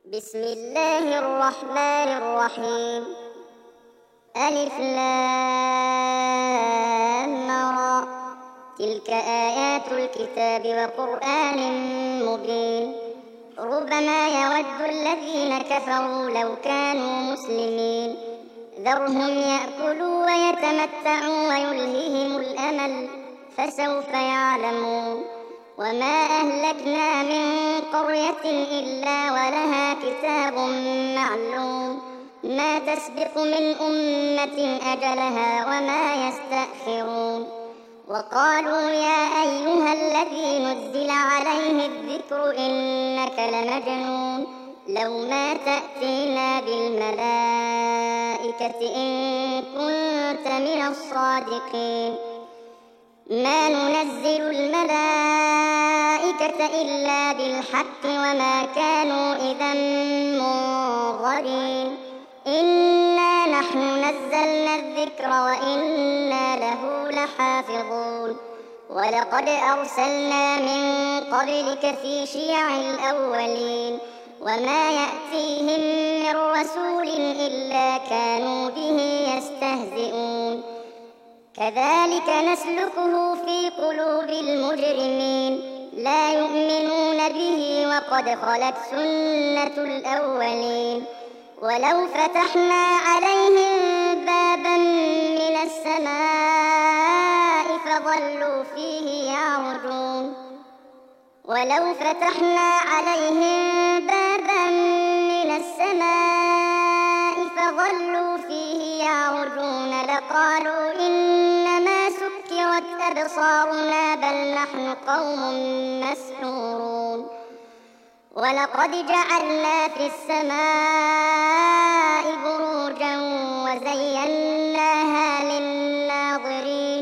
بسم الله الرحمن الرحيم. ألف لام را. تلك آيات الكتاب وقرآن مبين. ربما يود الذين كفروا لو كانوا مسلمين. ذرهم يأكلوا ويتمتعوا ويلههم الأمل فسوف يعلمون. وما أهلكنا من قرية إلا ولها كتاب معلوم ما تسبق من أمة أجلها وما يستأخرون. وقالوا يا أيها الذي نزل عليه الذكر إنك لمجنون لو ما تأتينا بالملائكة إن كنت من الصادقين. ما ننزل الملائكة إلا بالحق وما كانوا إذا منظرين. إنا نحن نزلنا الذكر وإنا له لحافظون. ولقد أرسلنا من قبلك في شيع الأولين وما يأتيهم من رسول إلا كانوا به يستهزئون. كذلك نسلكه في قلوب المجرمين لا يؤمنون به وقد خلت سنة الأولين. ولو فتحنا عليهم بابا من السماء فظلوا فيه يعرجون. ولو فتحنا عليهم بابا من السماء فظلوا فيه يعرجون لقالوا إنما سكرت أبصارنا بل نحن قوم مسحورون. ولقد جعلنا في السماء بروجا وزيناها للناظرين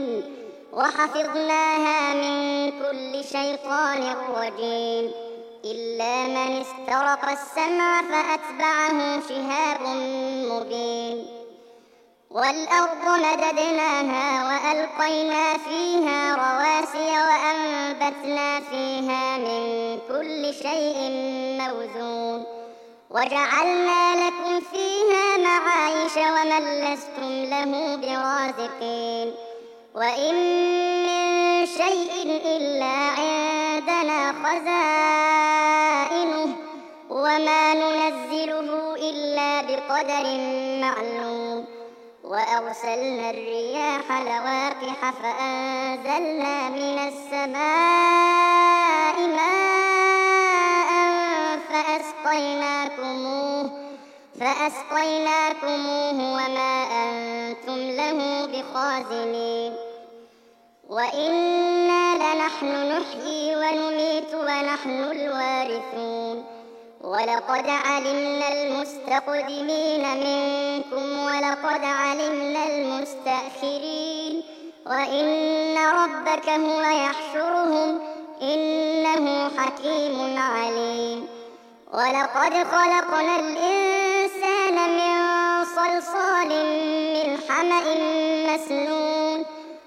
وحفظناها من كل شيطان رجيم إلا من استرق السمع فأتبعه شهاب مبين. والأرض مددناها وألقينا فيها رواسي وأنبتنا فيها من كل شيء موزون وجعلنا لكم فيها معايش ومن لستم له برازقين. وإن من شيء إلا عندنا خزائنه وما ننزله إلا بقدر معلوم. وأرسلنا الرياح لواقح فأنزلنا من السماء ماء فأسقيناكموه وما أنتم له بخازنين. وإنا لنحن نحيي ونميت ونحن الوارثون. ولقد علمنا المستقدمين منكم ولقد علمنا المستأخرين وإن ربك هو يحشرهم إنه حكيم عليم. ولقد خلقنا الإنسان من صلصال من حمأ مسنون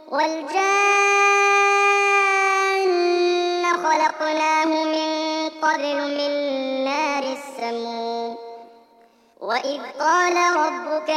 والجان خلقناه من قبل من نار السموم. وإذ قال ربك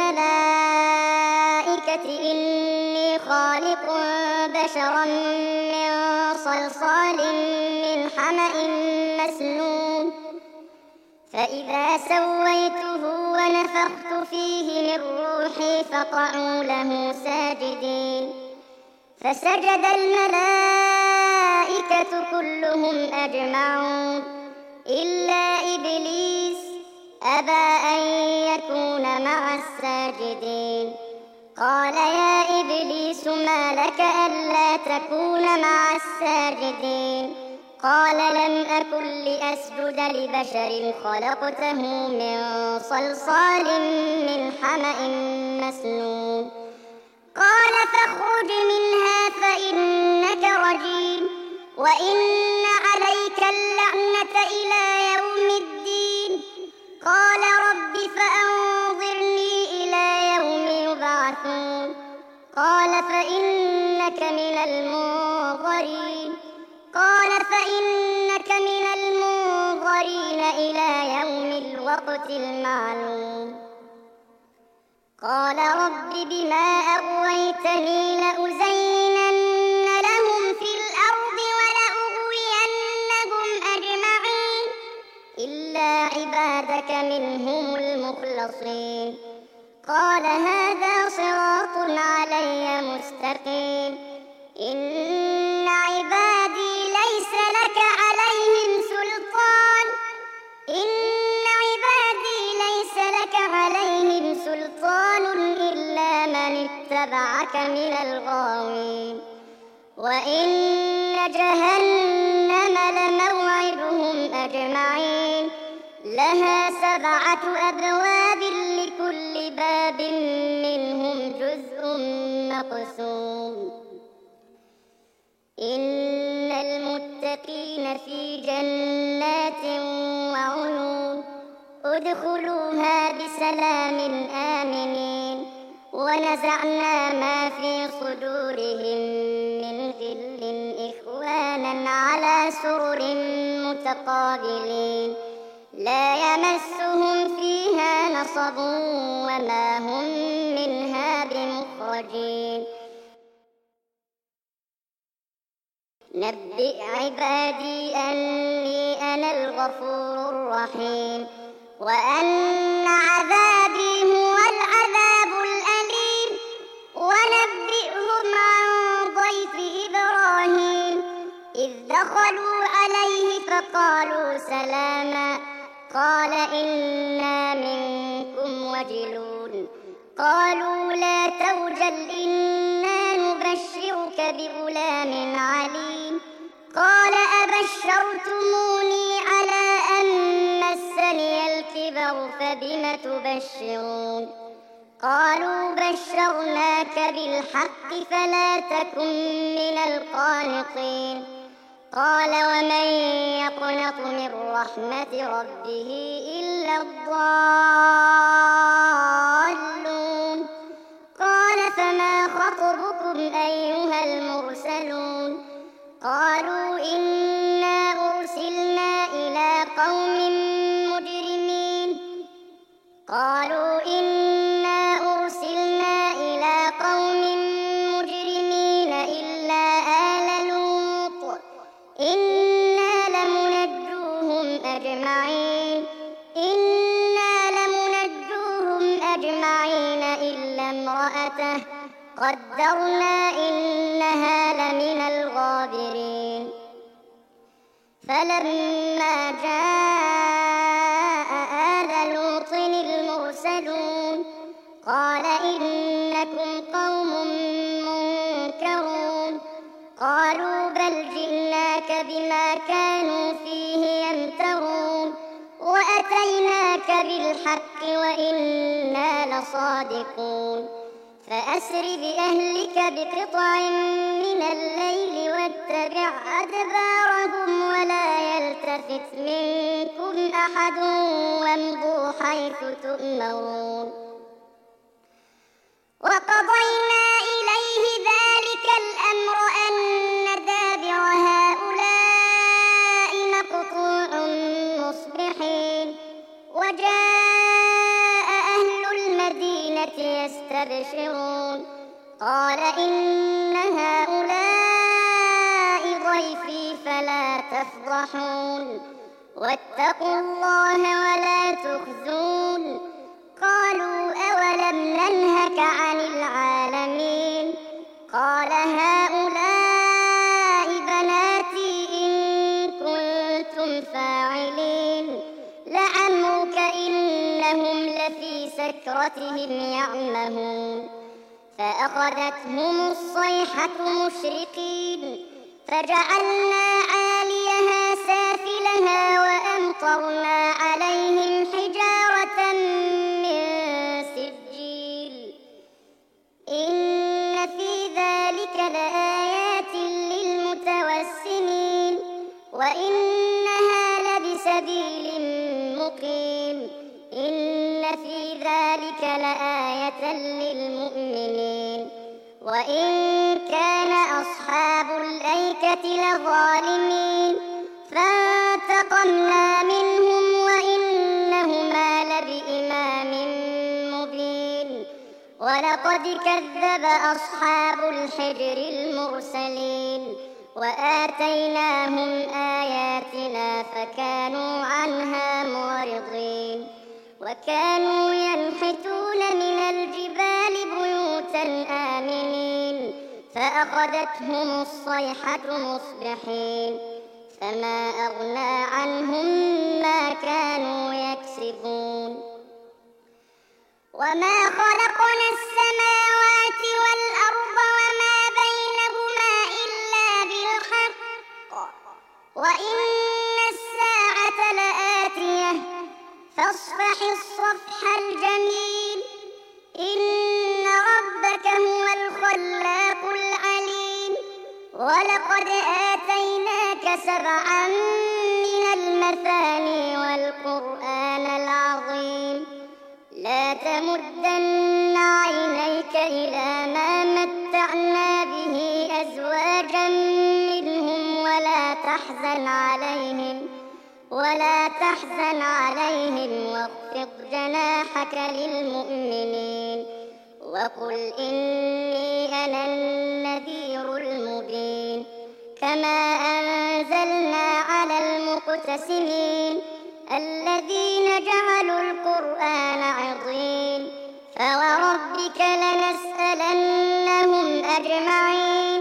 للملائكة إني خالق بشرا من صلصال من حمأ مسنون فإذا سويته ونفخت فيه من روحي فقعوا له ساجدين. فسجد الملائكة كلهم أجمعون إلا إبليس أبى أن يكون مع الساجدين. قال يا إبليس ما لك ألا تكون مع الساجدين؟ قال لم أكن لأسجد لبشر خلقته من صلصال من حمأ مسنون. قال فاخرج منها فإنك رجيم وإن عليك اللعنة إلى يوم الدين. قال رب فأنظرني إلى يوم يبعثون. قال فإنك من المنظرين. قال فإنك من المنظرين إلى يوم الوقت المعلوم. قال رب بما أغويتني لأزينن لهم في الأرض ولأغوينهم أجمعين إلا عبادك منهم المخلصين. قال هذا صراط علي مستقيم. إن عبادي ليس لك عليهم سلطان إلا من اتبعك من الغاوين. وإن جهنم لموعدهم أجمعين لها 7 أبواب لكل باب منهم جزء مقسوم. إن المتقين في جنات وعيون ادخلوها بسلام آمنين. ونزعنا ما في صدورهم من غل إخوانا على سرر متقابلين لا يمسهم فيها نصب وما هم منها بمخرجين. نبئ عبادي أني أنا الغفور الرحيم وأن عذابي هو العذاب الأليم. ونبئهم عن ضيف إبراهيم إذ دخلوا عليه فقالوا سلاما قال إنا منكم وجلون. قالوا لا توجل إنا نبشرك بغلام عليم. قال أبشرتموني على أن مسني الكبر فبم تبشرون. قالوا بشرناك بالحق فلا تكن من القانطين. قال ومن يقنط من رحمة ربه إلا الضالون. قال فما خطبكم أيها المرسلون. قالوا إنا أرسلنا إلى قوم مجرمين. إلا آل لوط إنا لمنجوهم أجمعين إلا امرأته قدرنا إنها لمن الغابرين. فلما جاء آل لوط المرسلون قال إنكم قوم منكرون. قالوا بل جئناك بما كانوا فيه يمترون وأتيناك بالحق وإنا لصادقون. فأسر بأهلك بقطع من الليل واتبع أدبارهم ولا يلتفت منكم أحد وامضوا حيث تؤمرون. وقضينا إليه ذلك الأمر أن دابر هؤلاء مقطوع مصبحين. وجاء أهل المدينة يستبشرون قال إن هؤلاء ضيفي فلا تفضحون واتقوا الله ولا تخزون. قالوا أولم ننهك عن العالمين. قال هؤلاء بناتي إن كنتم فاعلين. لعمرك إنهم لفي سكرتهم يعمهون. فأخذتهم الصيحة مشرقين فجعلنا عاليها سافلها وأمطرنا عليهم حجارة من سجيل. إن في ذلك لآيات للمتوسمين وإنها لبسبيل مقيم. إن في ذلك لآية للمؤمنين. وإن كان أصحاب الأيكة لظالمين فانتقمنا منهم وإنهما ولقد كذب أصحاب الحجر المرسلين وآتيناهم آياتنا فكانوا عنها معرضين وكانوا ينحتون من الجبال بيوتا آمنين فأخذتهم الصيحة مصبحين فما أغنى عنهم ما كانوا يكسبون وما خلقنا السماوات والأرض وما بينهما إلا بالحق وإن الساعة لآتية فاصفح الصفح الجميل إن ربك هو الخلاق العليم ولقد آتيناك 7 من المثاني والقرآن العظيم لا تمدن عينيك إلى ما متعنا به أزواجا منهم ولا تحزن عليهم واخفض جناحك للمؤمنين وقل إني أنا النذير المبين كما أنزلنا على المقتسمين الذين جعلوا القرآن عضين فوربك لنسألنهم أجمعين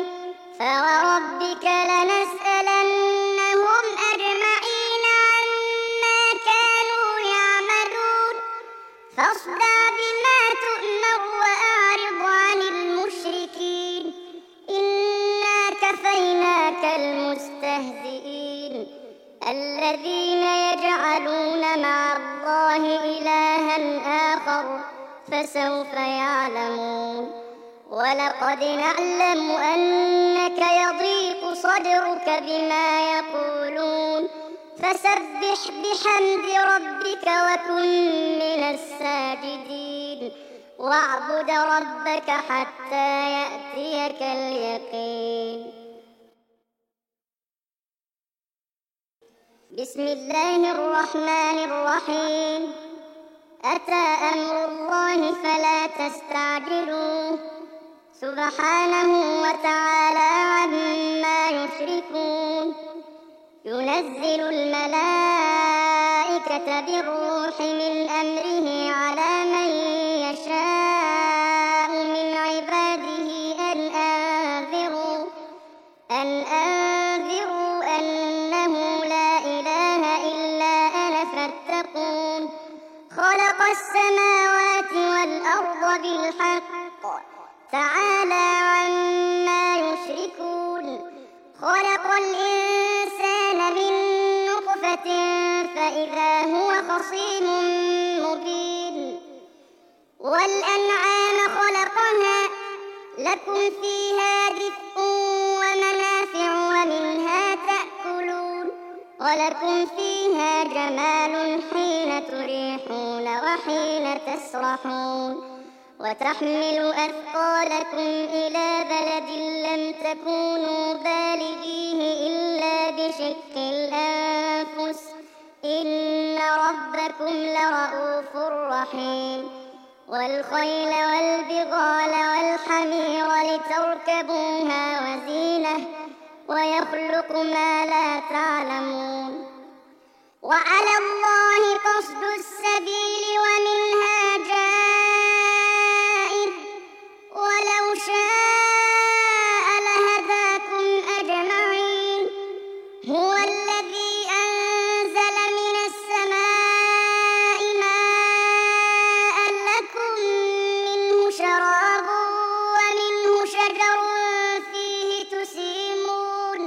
عما كانوا يعملون فاصدع بما تؤمر وأعرض عن المشركين إنا كفيناك المستهزئين الذين يجعلون مع الله إلها آخر فسوف يعلمون ولقد نعلم أنك يضيق صدرك بما يقولون فسبح بحمد ربك وكن من الساجدين واعبد ربك حتى يأتيك اليقين بسم الله الرحمن الرحيم أتى أمر الله فلا تستعجلوه سبحانه وتعالى عما يشركون ينزل الملائكة بالروح من أمره على من يشاء من عباده أن أنذروا أنه لا إله إلا أنا فاتقون خلق السماوات والأرض بالحق تعالى عما يشركون خلق الإنسان من نطفة فإذا هو خصيم مبين والأنعام خلقها لكم فيها دفء ومنافع ومنها تأكلون ولكم فيها جمال حين تريحون وحين تسرحون وتحمل أثقالكم إلى بلد لم تكونوا بالغيه إلا بشق الأنفس إن ربكم لرؤوف رحيم والخيل والبغال والحمير لتركبوها وزينة ويخلق ما لا تعلمون وعلى الله قصد السبيل ومنها جائر ولو شاء لهداكم أجمعين هو الذي أنزل من السماء ماء لكم منه شراب ومنه شجر فيه تسيمون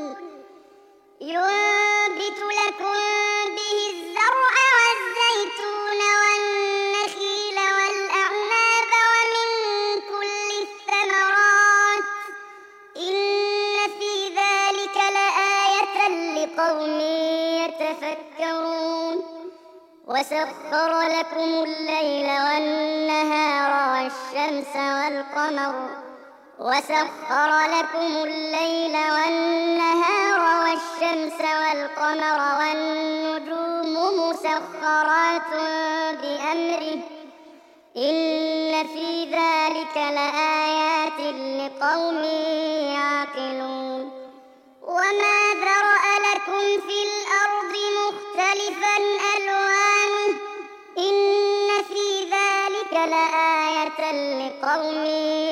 ينبت لكم به الزرع والزيتون والنخيل والأعناب ومن كل الثمرات إن في ذلك لآية لقوم يتفكرون وسخر لكم الليل والنهار والشمس والقمر والنجوم مسخرات بأمره إن في ذلك لآيات لقوم يعقلون وما ذرأ لكم في الأرض مختلفا ألوانه إن في ذلك لآية لقوم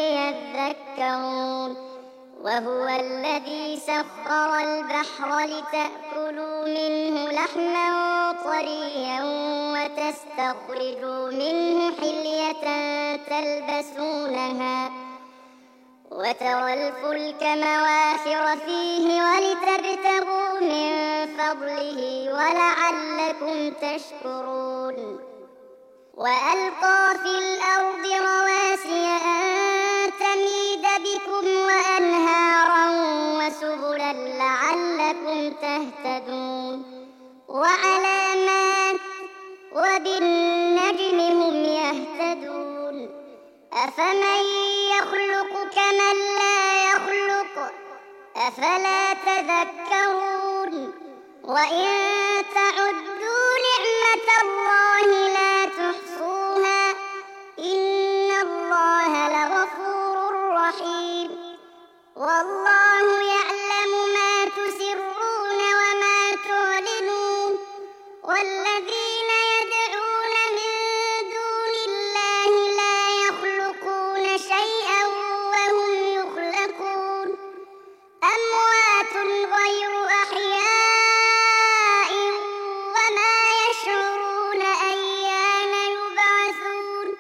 يذكرون وهو الذي سخر البحر لتأكلوا منه لحما طريا وتستخرجوا منه حلية تلبسونها وترى الفلك مواخر فيه ولتبتغوا من فضله ولعلكم تشكرون وألقى في الأرض رواسي أن تميد بكم وأنهارا وسبلا لعلكم تهتدون وعلامات وبالنجم هم يهتدون أفمن يخلق كمن لا يخلق أفلا تذكرون وإن تعدوا نعمة الله لا تحصوها إن الله لغفور رحيم والله يعلم ما تسرون وما تعلنون والذين يدعون من دون الله لا يخلقون شيئا وهم يخلقون أموات غير أحياء وما يشعرون أيان يبعثون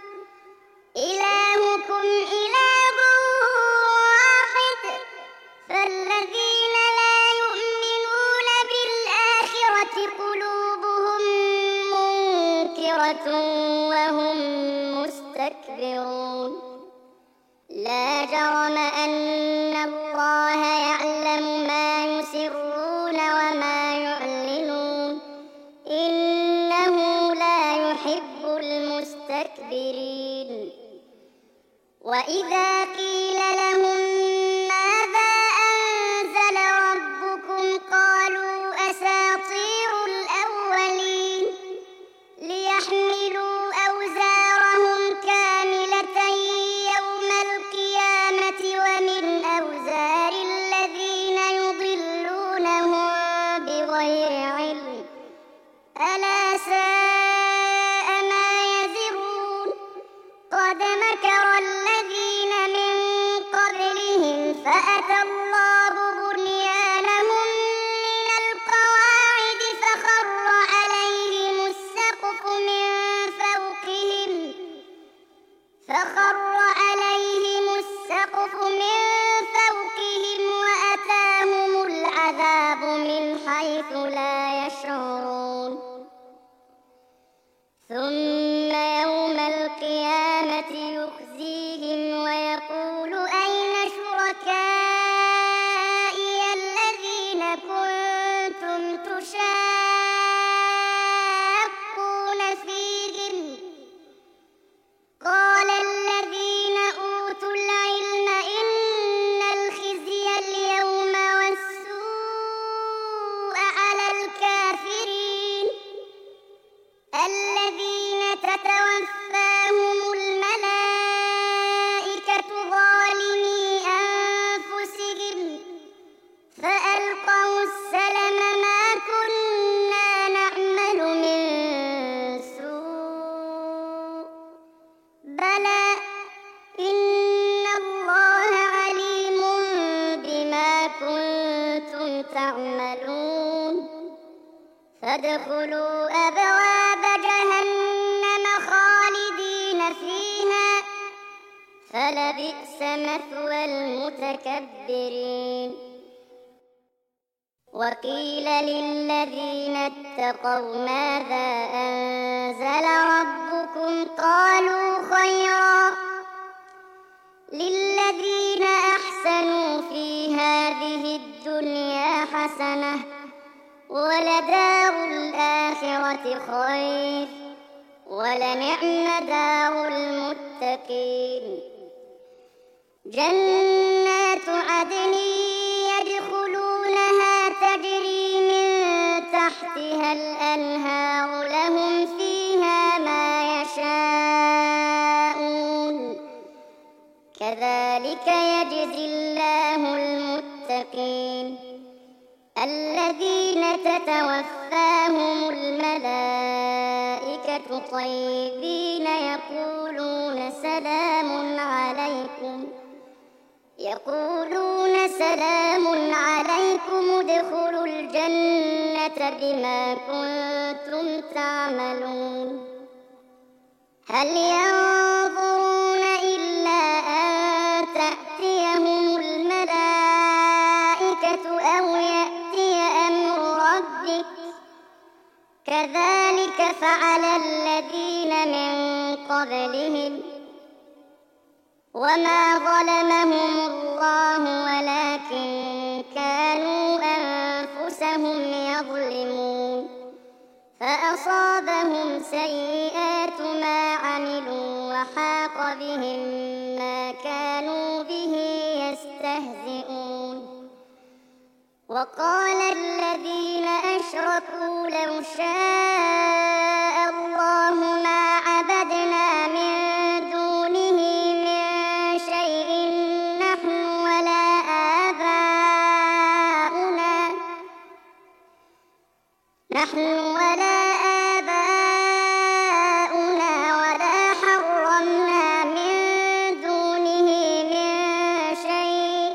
إلهكم إله واحد فالذين لا يؤمنون بالآخرة قلوبهم منكرة وهم مستكبرون لا جرم أن الله يعلم ما يسرون وما يعلنون إنه لا يحب المستكبرين وإذا قيل لهم ماذا أنزل ربكم قالوا أساطير الأولين ليحملوا أوزارهم كاملة يوم القيامة ومن أوزار الذين يضلونهم بغير علم ألا ساء ما يزرون قد مكر الذين من قبلهم فأتى الله بنيانهم من القواعد فخر عليهم السقف من فوقهم وأتاهم العذاب من حيث لا يشعرون ثم يوم القيامة يخزيهم ويقول أين شركائي الذين كنتم تشاقون فيهم قال الذين أوتوا العلم إن الخزي اليوم والسوء على الكافرين الذين تتوفاهم الملائكة ظالمي أنفسهم فألقوا السلم ما كنا نعمل من سوء بلى إن الله عليم بما كنتم تعملون فادخلوا أبواب جهنم خالدين فيها فلبئس مثوى المتكبرين وقيل للذين اتقوا ماذا أنزل ربكم قالوا خيرا للذين أحسنوا في هذه الدنيا حسنة ولدار الآخرة خير ولنعم دار المتقين جنات عدن يدخلونها تجري من تحتها الأنهار لهم فيها ما يشاءون كذلك يجزي الله المتقين الذين تتوفاهم الملائكة طيبين يقولون سلام عليكم ادخلوا الجنة بما كنتم تعملون هل ينظرون إلا أن تأتيهم الملائكة أو يأتي أمر ربك كذلك فعل الذين من قبلهم وما ظلمهم الله ولكن كانوا أنفسهم يظلمون فأصابهم سيئات ما عملوا وحاق بهم ما كانوا به يستهزئون وقال الذين أشركوا لو شاء الله ما عبدنا من دونه من شيء نحن ولا آباؤنا ولا حرمنا من دونه من شيء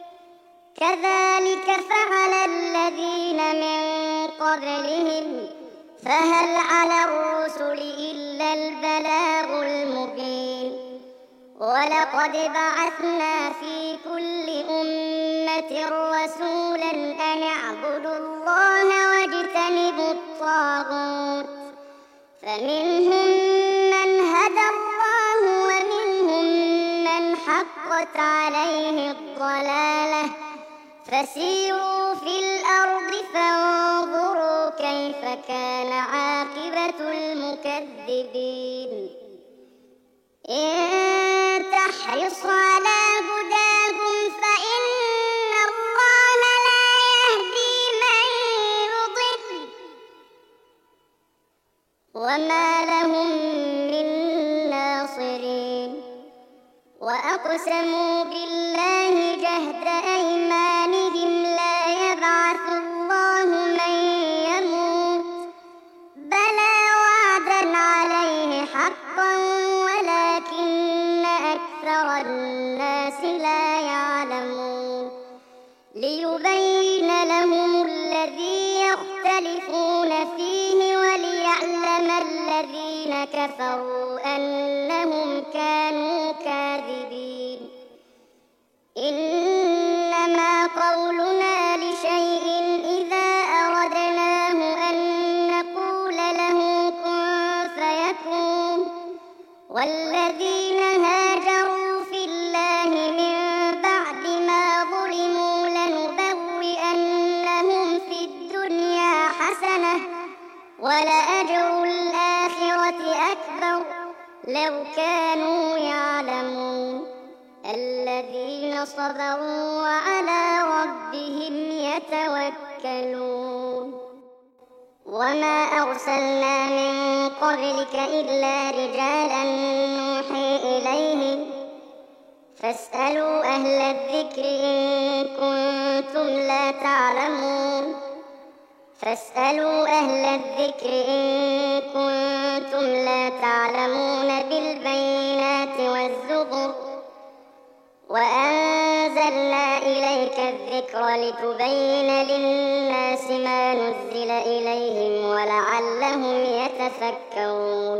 كذلك فعل الذين من قبلهم فهل على الرسل إلا البلاغ المبين ولقد بعثنا في كل أمة رسولا أن اعبدوا الله واجتنبوا الطاغوت فمنهم من هدى الله ومنهم من حقت عليه الضلالة فسيروا في الأرض فانظروا كيف كان عاقبة المكذبين إن تحرص على هداهم فإن الله لا يهدي من يضل وما لهم من ناصرين وأقسموا بالله جهد أيمانهم لا يبعث الله من يموت بلى وعدا عليه حقا ولكن أكثر الناس لا يعلمون ليبين لهم الذي يختلفون فيه وليعلم الذين كفروا أنهم كانوا كاذبين إنما قولنا لشيء إذا أردناه أن نقول له كن فيكون والذين هاجروا في الله من بعد ما ظلموا لنبوئنهم في الدنيا حسنة ولأجر الآخرة أكبر لو كانوا يعلمون الذين صبروا وعلى ربهم يتوكلون وما أرسلنا من قبلك إلا رجالا نوحي إليهم فاسألوا أهل الذكر إن كنتم لا تعلمون بالبينات والزبر وأنزلنا إليك الذكر لتبين للناس ما نزل إليهم ولعلهم يتفكرون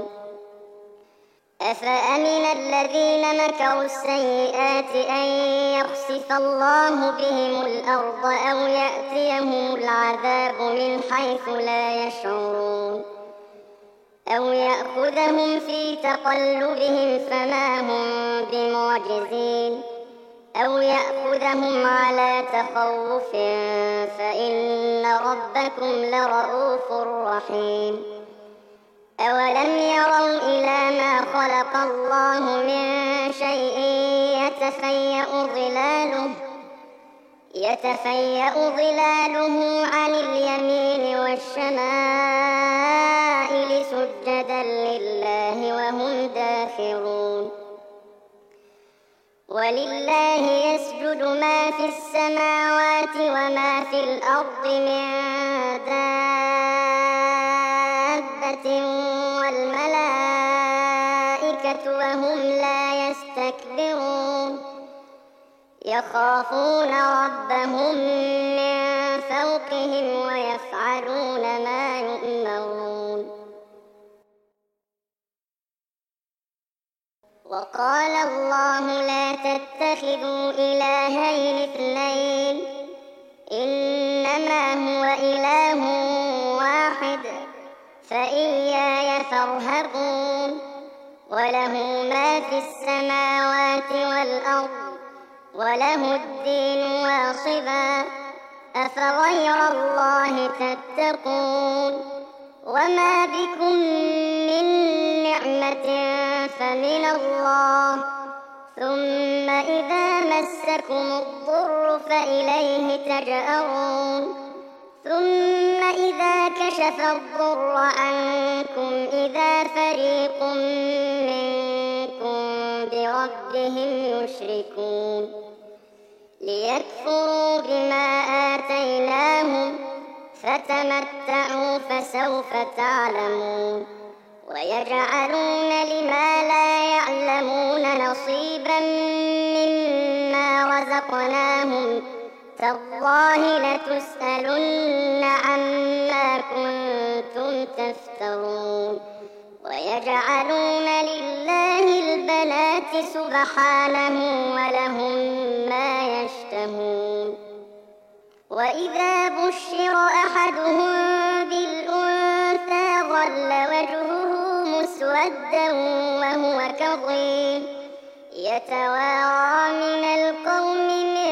أفأمن الذين مكروا السيئات أن يخسف الله بهم الأرض أو يأتيهم العذاب من حيث لا يشعرون أو يأخذهم في تقلبهم فما هم بمعجزين أو يأخذهم على تخوف فإن ربكم لرؤوف رحيم أولم يروا إلى ما خلق الله من شيء يتفيأ ظلاله عن اليمين والشمائل سجدا لله وهم داخرون ولله يسجد ما في السماوات وما في الأرض من دابة والملائكة وهم لا يستكبرون يخافون ربهم من فوقهم ويفعلون ما يؤمرون. وقال الله لا تتخذوا إلهين اثنين إنما هو إله واحد فإياي فارهبون. وله ما في السماوات والأرض وله الدين واصبا أفغير الله تتقون. وما بكم من نعمة فمن الله ثم إذا مسكم الضر فإليه تجأرون ثم إذا كشف الضر عنكم إذا فريق منكم بربهم يشركون ليكفروا بما آتيناهم فتمتعوا فسوف تعلمون. ويجعلون لما لا يعلمون نصيبا مما رزقناهم تالله لتسألن عما كنتم تفترون. ويجعلون لله البنات سبحانه ولهم ما يشتهون. وإذا بشر أحدهم بالأنثى ظل وجهه مسودا وهو كظيم يتوارى من القوم من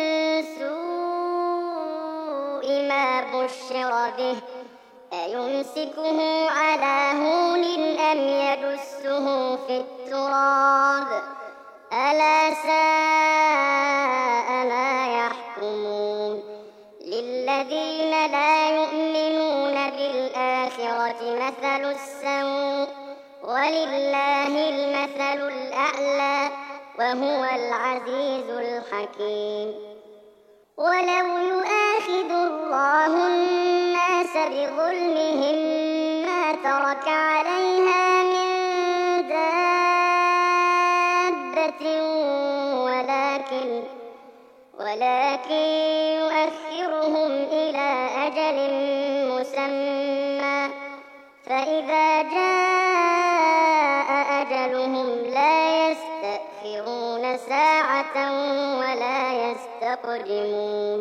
سوء ما بشر به أيمسكه على هون أم يدسه في التراب ألا ساء ما يحكمون. للذين لا يؤمنون بالآخرة مثل السوء ولله المثل الأعلى وهو العزيز الحكيم. ولو يؤاخذ الله الناس بظلمهم ما ترك عليها من دابة ولكن يؤخرهم إلى أجل مسمى فإذا جاء أجلهم لا يستأخرون ساعة ولا يستقدمون.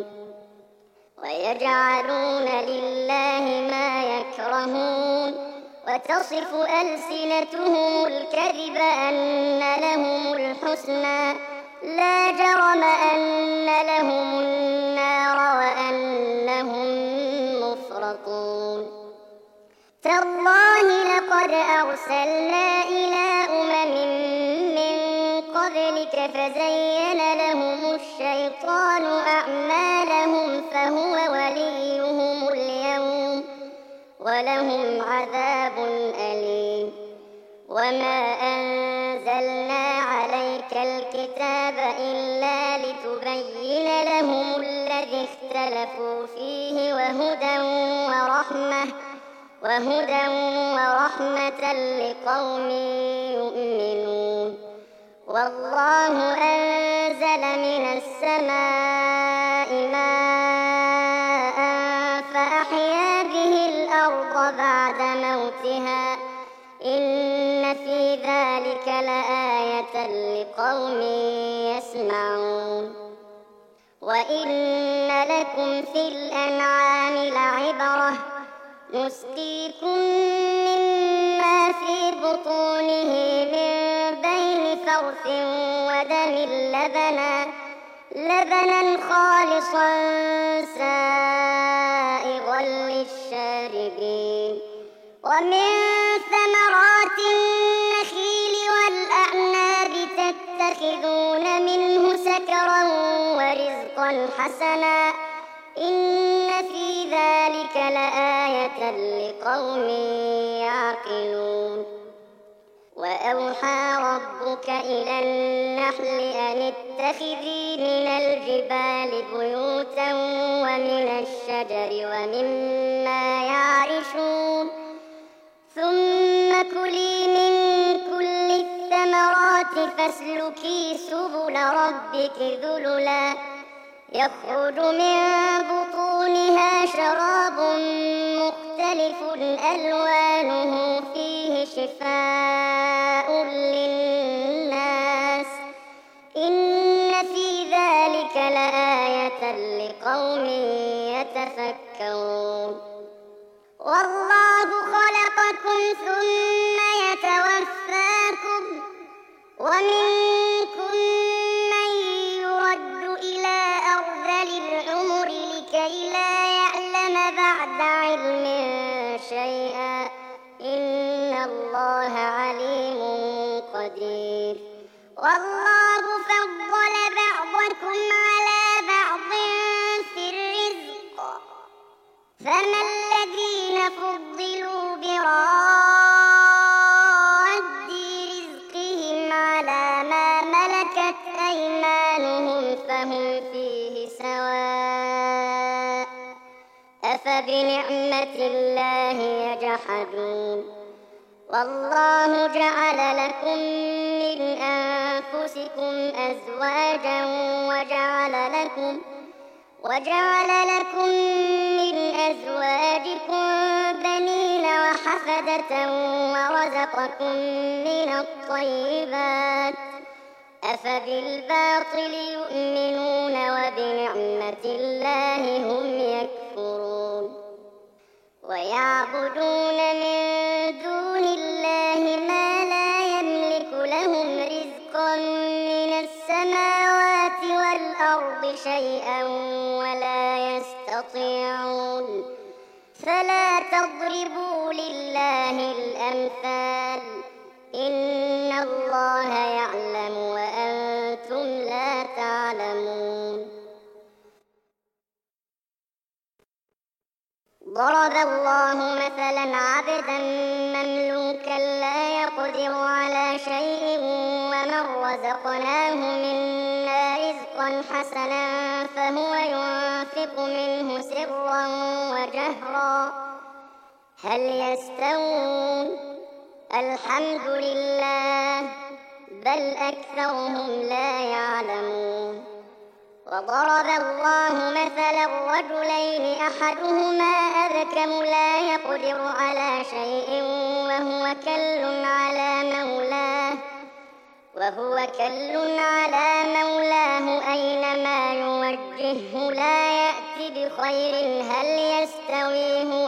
ويجعلون لله ما يكرهون وتصف ألسنتهم الكذب أن لهم الحسنى لا جرم أن لهم النار وأنهم مفرطون. تالله لقد أرسلنا إلى أمم من قبلك فزين لهم الشيطان أعمالهم فهو وليهم اليوم ولهم عذاب أليم. وما أنزلنا عليك الكتاب إلا لتبين لهم الذي اختلفوا فيه وهدى ورحمة لقوم يؤمنون. والله أنزل من السماء ماء فأحيا به الأرض بعد موتها إن في ذلك لآية لقوم يسمعون. وإن لكم في الأنعام لعبرة نسقيكم مما في بطونه من بين فرث ودم لبنا خالصا سائغا للشاربين. ومن ثمرات النخيل والأعناب تتخذون منه سكرا ورزقا حسنا إن في ذلك لآية لقوم يعقلون. وأوحى ربك إلى النحل النحل أن اتخذي من الجبال بيوتا ومن الشجر ومما يعرشون ثم كلي من كل الثمرات فاسلكي سبل ربك ذللا يخرج من بطونها شراب مختلف ألوانه فيه شفاء للناس إن في ذلك لآية لقوم يتفكرون والله خلقكم ثم يتوفاكم ومنكم من يرد إلى أرذل العمر لكي لا يعلم بعد علم شيئا إن الله عليم قدير والله فضل بعضكم على بعض في الرزق فما الذين فضلوا براد رزقهم على ما ملكت أيمانهم فهم فيه سواء أفبنعمة الله يجحدون والله جعل لكم من أنفسكم أزواجا وجعل لكم من أزواجكم بنين وحفدة ورزقكم من الطيبات أفبالباطل يؤمنون وبنعمة الله هم يكفرون ويعبدون من دون الله ما لا يملك لهم رزقا من السماوات والأرض شيئا ولا يستطيعون فلا تضربوا لله الأمثال إن الله يعلم وأنتم لا تعلمون ضرب الله مثلا عبدا مملوكا لا يقدر على شيء ومن رزقناه منا رزقا حسنا فهو ينفق منه سرا وجهرا هل يستوون الحمد لله بل أكثرهم لا يعلمون وضرب الله مثلا رجلين أحدهما أبكم لا يقدر على شيء وهو كل على مولاه أينما يوجهه لا يأتي بخير هل يستوي هو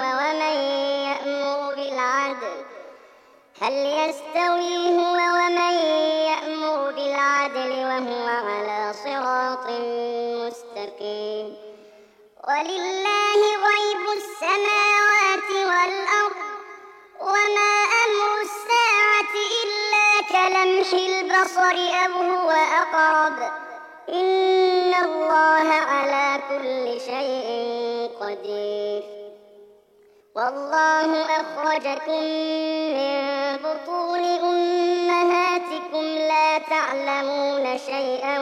ومن يأمر بالعدل وهو على صراط مستقيم ولله غيب السماوات والأرض وما أمر الساعة إلا كلمح البصر أو هو أقرب إن الله على كل شيء قدير والله أخرجكم من بطون أمهاتكم لا تعلمون شيئا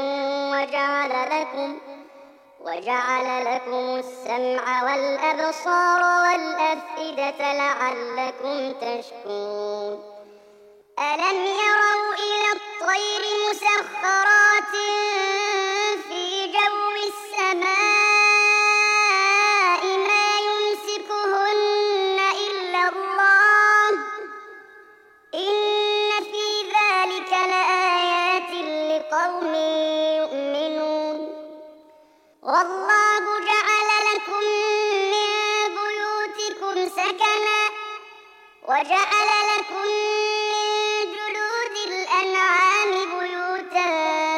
وجعل لكم السمع والأبصار والأفئدة لعلكم تشكرون ألم يروا إلى الطير مسخرات في جو السماء ما يمسكهن إلا الله إن في ذلك لآيات لقوم يؤمنون والله جعل لكم من بيوتكم سكنا وجعل لكم من جلود الأنعام بيوتا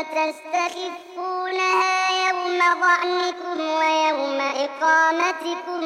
تستخفونها يوم ظعنكم ويوم إقامتكم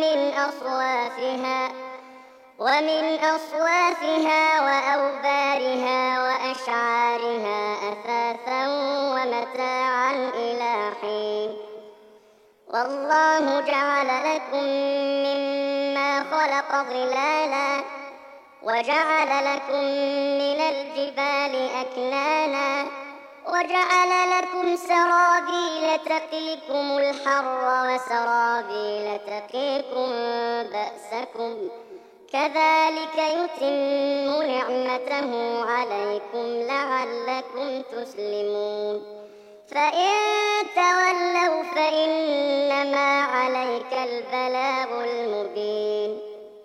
ومن أصوافها وأوبارها وأشعارها أثاثا ومتاعا إلى حين والله جعل لكم مما خلق ظلالا وجعل لكم من الجبال أكنانا وجعل لكم سرابيل تقيكم الحر وسرابيل تقيكم بأسكم كذلك يتم نعمته عليكم لعلكم تسلمون فإن تولوا فإنما عليك البلاغ المبين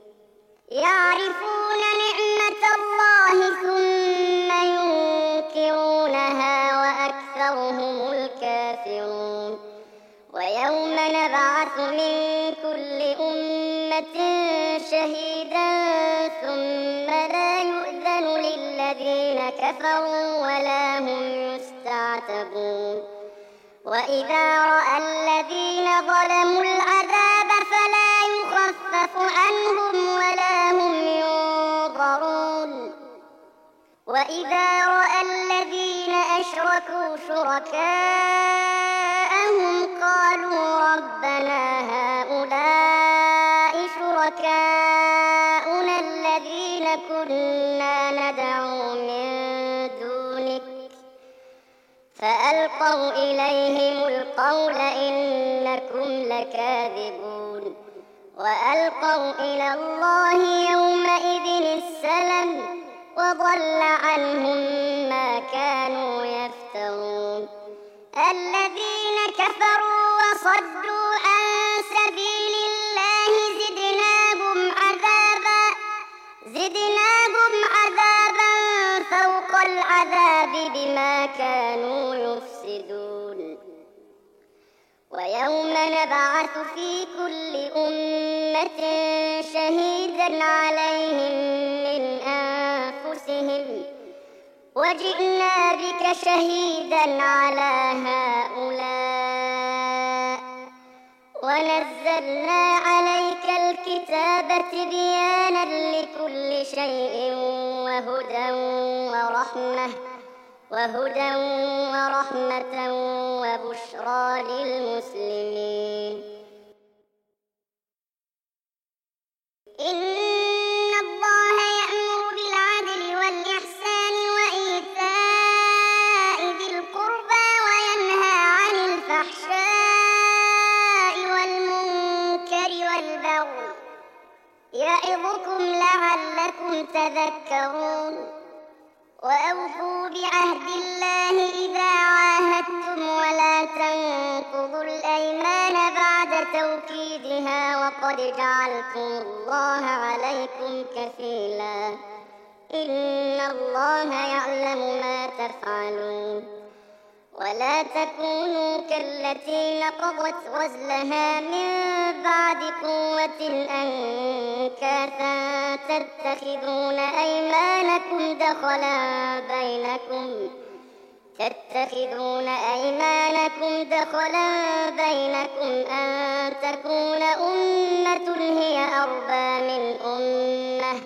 يعرفون نعمة الله ثم ينكرونها وأكثرهم الكافرون ويوم نبعث من كل أمة شهيدا ثم لا يؤذن للذين كفروا ولا هم يستعتبون وإذا رأى الذين ظلموا العذاب فلا يخفف عنهم ولا هم ينظرون وإذا رأى الذين أشركوا شركاءهم قالوا ربنا هؤلاء شركاؤنا الذين كنا ندعو من دونك فألقوا إليهم القول إنكم لكاذبون وألقوا إلى الله يومئذ السلم وضل عنهم ما كانوا يفترون الذين كفروا وصدوا عن سبيل الله زدناهم عذابا فوق العذاب بما كانوا يفسدون ويوم نبعث في كل أمة شهيدا عليهم من أنفسهم وجئنا بك شهيدا على هؤلاء ونزلنا عليك الكتاب تبيانا لكل شيء وهدى ورحمة وبشرى للمسلمين إن الله يأمر بالعدل والإحسان وإيتاء ذي القربى وينهى عن الفحشاء والمنكر والبغي يعظكم لعلكم تذكرون وأوفوا بعهد الله إذا عاهدتم ولا تنقضوا الأيمان بعد توكيدها وقد جعلتم الله عليكم كفيلا إن الله يعلم ما تفعلون ولا تكونوا كالتي نقضت غزلها من بعد قوة أنكاثا تتخذون أيمانكم دخلا بينكم أن تكون أمة هي أربى من أمة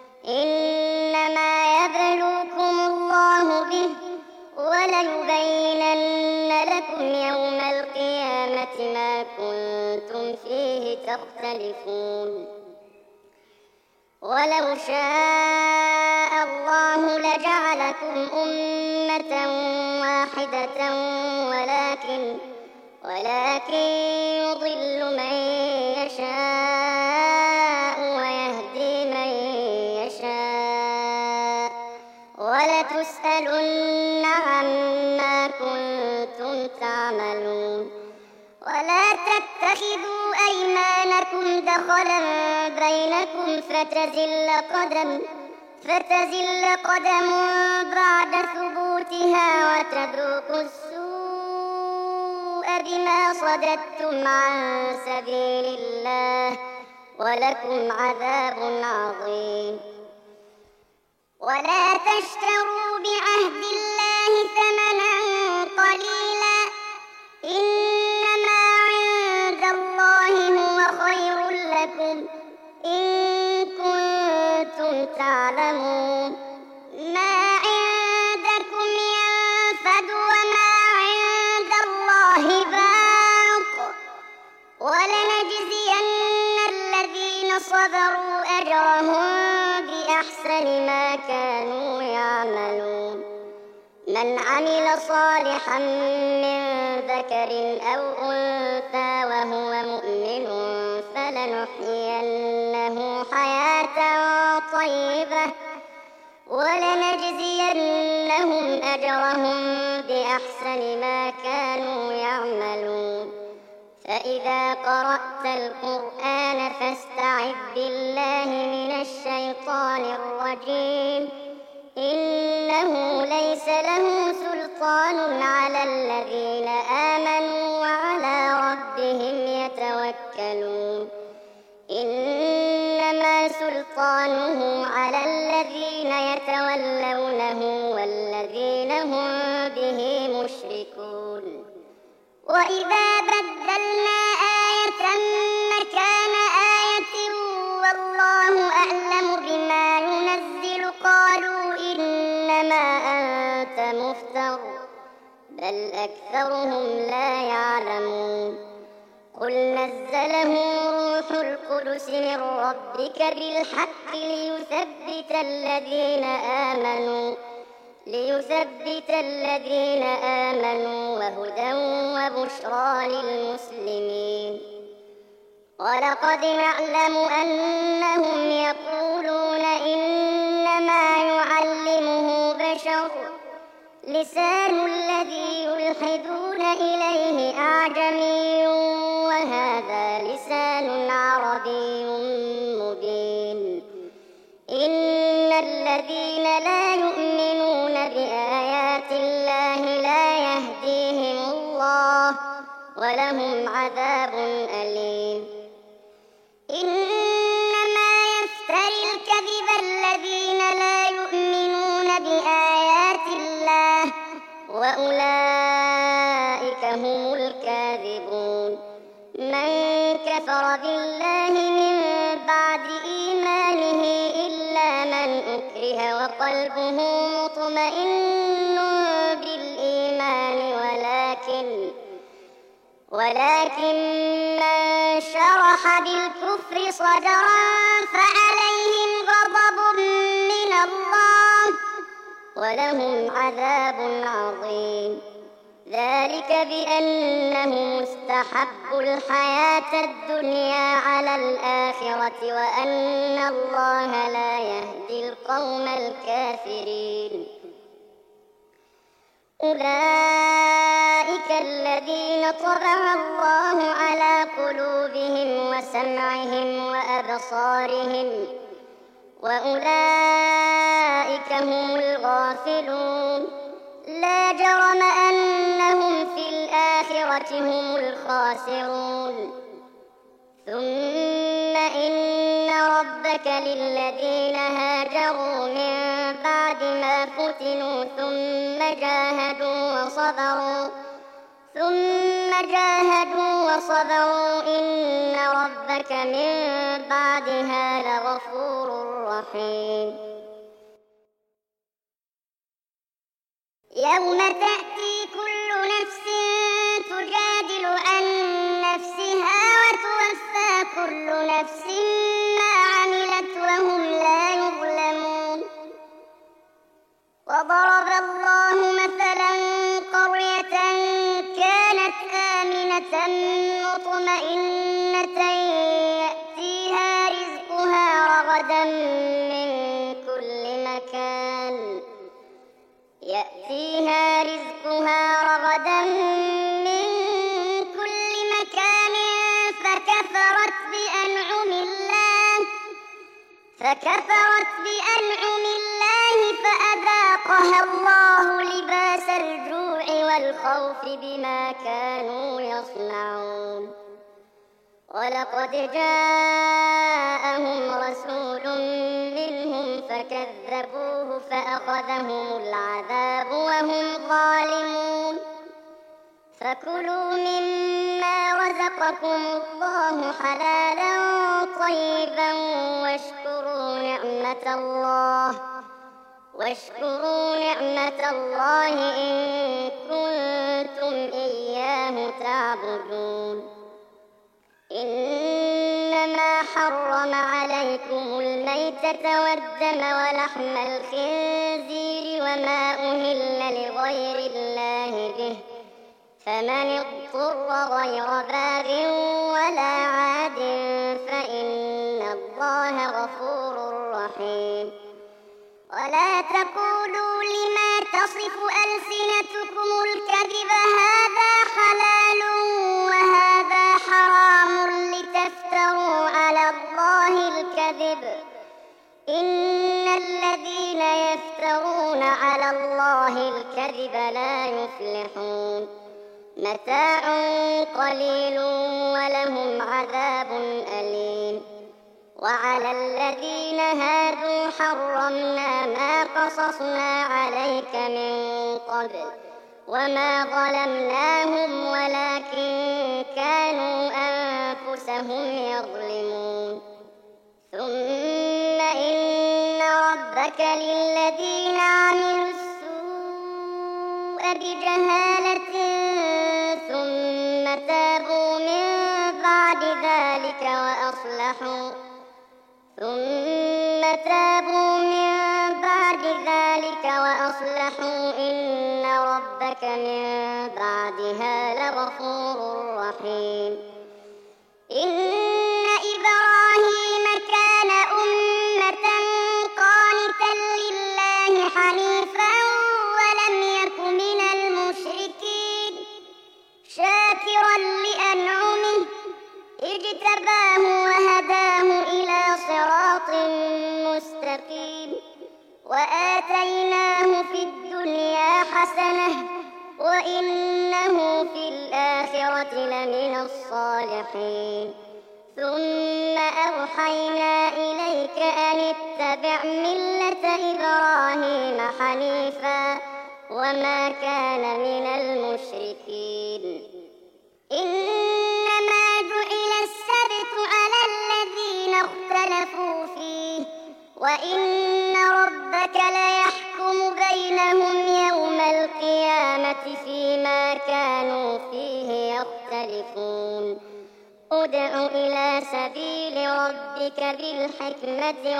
إنما يبلوكم الله به وليبينن لكم يوم القيامة ما كنتم فيه تختلفون ولو شاء الله لجعلكم أمة واحدة ولكن يضل من يشاء ويهدي من يشاء ولتسألن عما كنتم تعملون ولا تتخذوا أيمانكم دخلا بينكم فتزل قدم بعد ثبوتها وتذوقوا السوء بما صددتم عن سبيل الله ولكم عذاب عظيم ولا تشتروا بعهد الله ثمنا قليلا إنما عند الله هو خير لكم إن كنتم تعلمون ما عندكم ينفد وما عند الله باق ولنجزين الذين صبروا أجرهم بأحسن ما كانوا يعملون ما من عمل صالحا من ذكر أو أنثى وهو مؤمن فلنحيينه حياة طيبة ولنجزينهم أجرهم بأحسن ما كانوا يعملون. فإذا قرأت القرآن فاستعذ بالله من الشيطان الرجيم إنه ليس له سلطان على الذين آمنوا وعلى ربهم يتوكلون. إنما سلطانه على الذين يتولونه والذين هم به مشركون. وإذا بدلنا آية مكان آية والله أعلم بما ينزل قالوا إنما أنت مفتر بل أكثرهم لا يعلمون. قل نزله روح القدس من ربك بالحق ليثبت الذين آمنوا وهدى وبشرى للمسلمين. ولقد نعلم أنهم يقولون إنما يعلمه بشر لسان الذي يلحدون إليه أعجمي وهذا لسان عربي مبين. إن الذين لا يؤمنون بآيات الله لا يهديهم الله ولهم عذاب أليم. إنما يفتري الكذب الذين لا يؤمنون بآيات الله وأولئك هم الكاذبون. من كفر بالله من بعد إيمانه إلا من أكره وقلبه مطمئن بالإيمان ولكن من شرح بالكفر صدرا فعليهم غضب من الله ولهم عذاب عظيم. ذلك بأنهم استحبوا الحياة الدنيا على الآخرة وأن الله لا يهدي القوم الكافرين. أولئك الذين طبع الله على قلوبهم وسمعهم وأبصارهم وأولئك هم الغافلون. لا جرم أنهم في الآخرة هم الخاسرون. ثم إن ربك للذين هاجروا من بعد ما فتنوا ثم جاهدوا وصبروا إن ربك من بعدها لغفور رحيم. يوم تأتي كل نفس تجادل عن نفسها وتوفى كل نفس ما عملت وهم لا يظلمون. وضرب الله مثلا قرية كانت آمنة مطمئنة يأتيها رزقها رغدا من كل مكان فكفرت بأنعم الله فأذاقها الله لباس الجوع والخوف بما كانوا يصنعون. ولقد جاءهم رسول منهم فكذبوه فأخذهم العذاب وهم ظالمون. فكلوا مما رزقكم الله حلالا طيبا واشكروا نعمة الله إن كنتم إياه تعبدون. إنما حرم عليكم الميتة والدم ولحم الخنزير وما أهل لغير الله به، فمن اضطر غير باغ ولا عاد فإن الله غفور رحيم. ولا تقولوا لما تصف ألسنتكم الكذب هذا حلال وهذا حرام لتفتروا على الله الكذب، إن الذين يفترون على الله الكذب لا يفلحون. متاع قليل ولهم عذاب أليم. وعلى الذين هادوا حرمنا ما قصصنا عليك من قبل وما ظلمناهم ولكن كانوا أنفسهم يظلمون. ثم إن ربك للذين عملوا السوء بجهالة ثم تابوا من بعد ذلك وأصلحوا إن ربك من بعدها لغفور رحيم. إن إبراهيم كان أمة قانتا لله حنيفا ولم يك من المشركين، شاكرا لأنعمه اجتباه وهداه إلى صراط مستقيم، وآتيناه في الدنيا حسنة وإنه في الآخرة لمن الصالحين. ثم أوحينا إليك أن اتبع ملة إبراهيم حنيفا وما كان من المشركين. إنما جعل السبت على الذين اختلفوا فيه وإن ربك ليحكم بينهم يوم القيامة فيما كانوا فيه يختلفون. ادع إلى سبيل ربك بالحكمة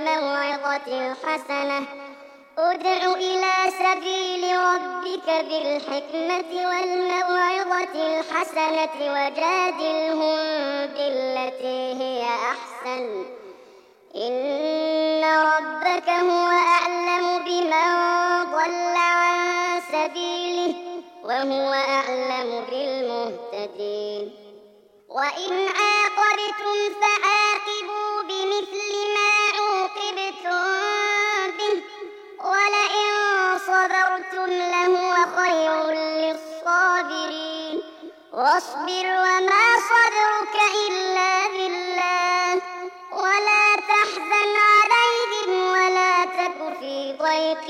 والموعظة الحسنة وجادلهم بالتي هي أحسن، إن ربك هو أعلم بمن ضل عن سبيله وهو أعلم بالمهتدين. وإن عاقبتم فعاقبوا بمثل ما عوقبتم به ولئن صبرتم لهو خير للصابرين. واصبر وما صبرك إلا بالله ولا تحزن عليهم ولا تك في ضيق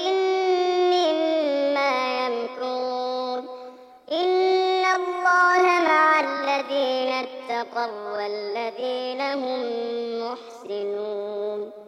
مما يمكرون، إن الله مع الذين اتقوا والذين هم محسنون.